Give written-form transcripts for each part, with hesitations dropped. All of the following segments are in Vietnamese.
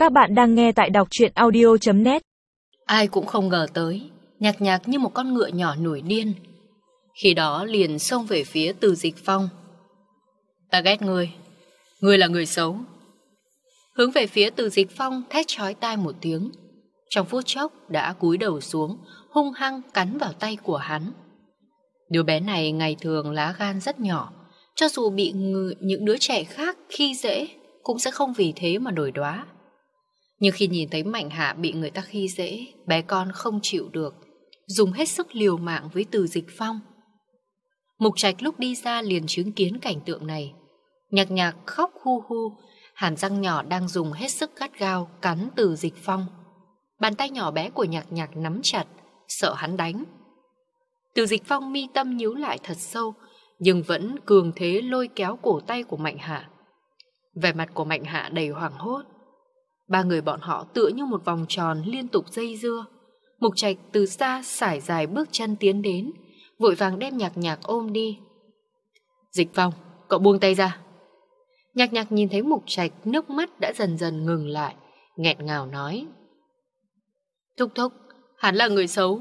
Các bạn đang nghe tại đọc truyện audio.net. Ai cũng không ngờ tới, Nhạc Nhạc như một con ngựa nhỏ nổi điên. Khi đó liền xông về phía Từ Dịch Phong. Ta ghét ngươi là người xấu. Hướng về phía Từ Dịch Phong thét chói tai một tiếng. Trong phút chốc đã cúi đầu xuống, hung hăng cắn vào tay của hắn. Đứa bé này ngày thường lá gan rất nhỏ, cho dù bị những đứa trẻ khác khi dễ cũng sẽ không vì thế mà đổi đóa. Nhưng khi nhìn thấy Mạnh Hạ bị người ta khi dễ, bé con không chịu được, dùng hết sức liều mạng với Từ Dịch Phong. Mục Trạch lúc đi ra liền chứng kiến cảnh tượng này. Nhạc Nhạc khóc hu hu, hàm răng nhỏ đang dùng hết sức gắt gao cắn Từ Dịch Phong. Bàn tay nhỏ bé của Nhạc Nhạc nắm chặt, sợ hắn đánh. Từ Dịch Phong mi tâm nhíu lại thật sâu, nhưng vẫn cường thế lôi kéo cổ tay của Mạnh Hạ. Vẻ mặt của Mạnh Hạ đầy hoảng hốt. Ba người bọn họ tựa như một vòng tròn liên tục dây dưa. Mục Trạch từ xa sải dài bước chân tiến đến, vội vàng đem Nhạc Nhạc ôm đi. Dịch Phong, cậu buông tay ra. Nhạc Nhạc nhìn thấy Mục Trạch, nước mắt đã dần dần ngừng lại, nghẹn ngào nói. Thúc thúc, hắn là người xấu.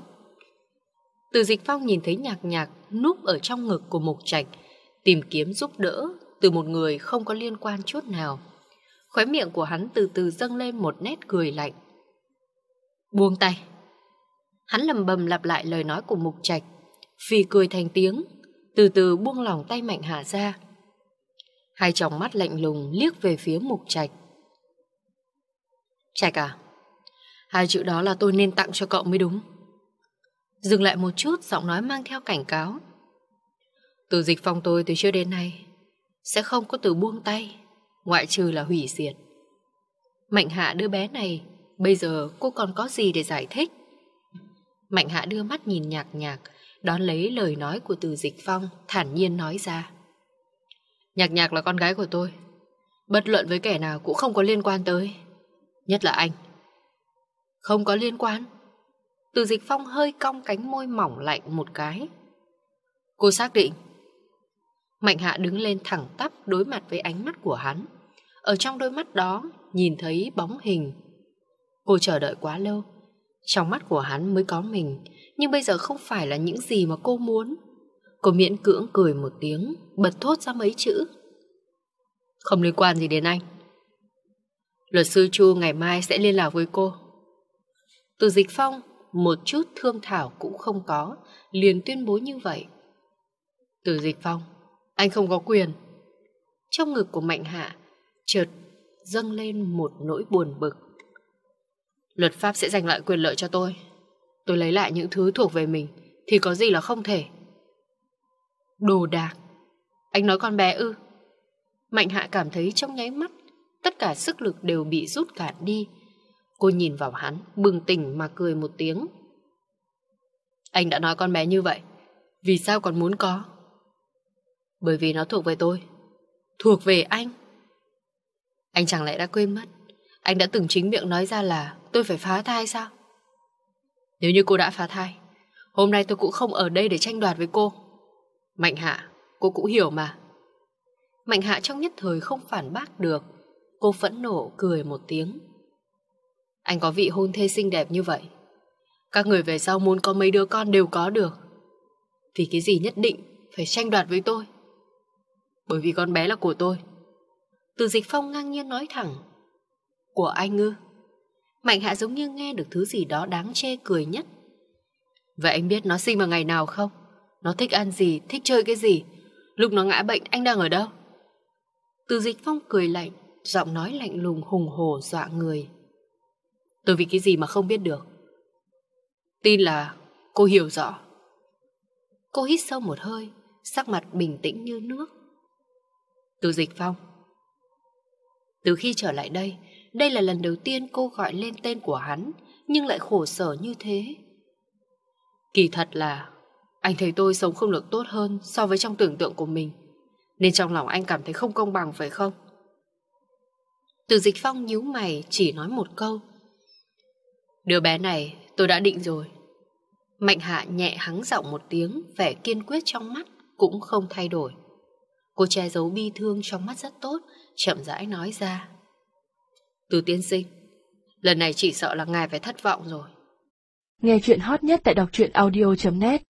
Từ Dịch Phong nhìn thấy Nhạc Nhạc núp ở trong ngực của Mục Trạch, tìm kiếm giúp đỡ từ một người không có liên quan chút nào. Khóe miệng của hắn từ từ dâng lên một nét cười lạnh. Buông tay. Hắn lầm bầm lặp lại lời nói của Mục Trạch, phì cười thành tiếng, từ từ buông lỏng tay Mạnh Hạ ra. Hai tròng mắt lạnh lùng liếc về phía Mục Trạch. Trạch à, hai chữ đó là tôi nên tặng cho cậu mới đúng. Dừng lại một chút, giọng nói mang theo cảnh cáo. Từ Dịch Phong tôi từ trước đến nay sẽ không có từ buông tay, ngoại trừ là hủy diệt. Mạnh Hạ đứa bé này, bây giờ cô còn có gì để giải thích? Mạnh Hạ đưa mắt nhìn Nhạc Nhạc, đón lấy lời nói của Từ Dịch Phong, thản nhiên nói ra. Nhạc Nhạc là con gái của tôi, bất luận với kẻ nào cũng không có liên quan tới. Nhất là anh. Không có liên quan? Từ Dịch Phong hơi cong cánh môi mỏng lạnh một cái. Cô xác định? Mạnh Hạ đứng lên thẳng tắp đối mặt với ánh mắt của hắn. Ở trong đôi mắt đó nhìn thấy bóng hình. Cô chờ đợi quá lâu, trong mắt của hắn mới có mình, nhưng bây giờ không phải là những gì mà cô muốn. Cô miễn cưỡng cười một tiếng, bật thốt ra mấy chữ. Không liên quan gì đến anh. Luật sư Chu ngày mai sẽ liên lạc với cô. Từ Dịch Phong một chút thương thảo cũng không có, liền tuyên bố như vậy. Từ Dịch Phong, anh không có quyền. Trong ngực của Mạnh Hạ chợt dâng lên một nỗi buồn bực. Luật pháp sẽ giành lại quyền lợi cho tôi. Tôi lấy lại những thứ thuộc về mình thì có gì là không thể. Đồ đạc. Anh nói con bé ư? Mạnh Hạ cảm thấy trong nháy mắt tất cả sức lực đều bị rút cạn đi. Cô nhìn vào hắn, bừng tỉnh mà cười một tiếng. Anh đã nói con bé như vậy, vì sao còn muốn có? Bởi vì nó thuộc về tôi. Thuộc về anh. Anh chẳng lẽ đã quên mất anh đã từng chính miệng nói ra là tôi phải phá thai sao? Nếu như cô đã phá thai, hôm nay tôi cũng không ở đây để tranh đoạt với cô. Mạnh Hạ, cô cũng hiểu mà. Mạnh Hạ trong nhất thời không phản bác được. Cô phẫn nộ cười một tiếng. Anh có vị hôn thê xinh đẹp như vậy, các người về sau muốn có mấy đứa con đều có được. Vì cái gì nhất định phải tranh đoạt với tôi? Bởi vì con bé là của tôi. Từ Dịch Phong ngang nhiên nói thẳng. Của anh ư? Mạnh Hạ giống như nghe được thứ gì đó đáng chê cười nhất. Vậy anh biết nó sinh vào ngày nào không? Nó thích ăn gì, thích chơi cái gì? Lúc nó ngã bệnh anh đang ở đâu? Từ Dịch Phong cười lạnh, giọng nói lạnh lùng hùng hổ dọa người. Tôi vì cái gì mà không biết được? Tin là cô hiểu rõ. Cô hít sâu một hơi, sắc mặt bình tĩnh như nước. Từ Dịch Phong, từ khi trở lại đây, đây là lần đầu tiên cô gọi lên tên của hắn, nhưng lại khổ sở như thế. Kỳ thật là anh thấy tôi sống không được tốt hơn so với trong tưởng tượng của mình, nên trong lòng anh cảm thấy không công bằng phải không? Từ Dịch Phong nhíu mày chỉ nói một câu. Đứa bé này tôi đã định rồi. Mạnh Hạ nhẹ hắng giọng một tiếng, vẻ kiên quyết trong mắt cũng không thay đổi. Cô che giấu bi thương trong mắt rất tốt, chậm rãi nói ra. Từ tiên sinh, Lần này chỉ sợ là ngài phải thất vọng rồi. Nghe chuyện hot nhất tại đọc truyện audio.net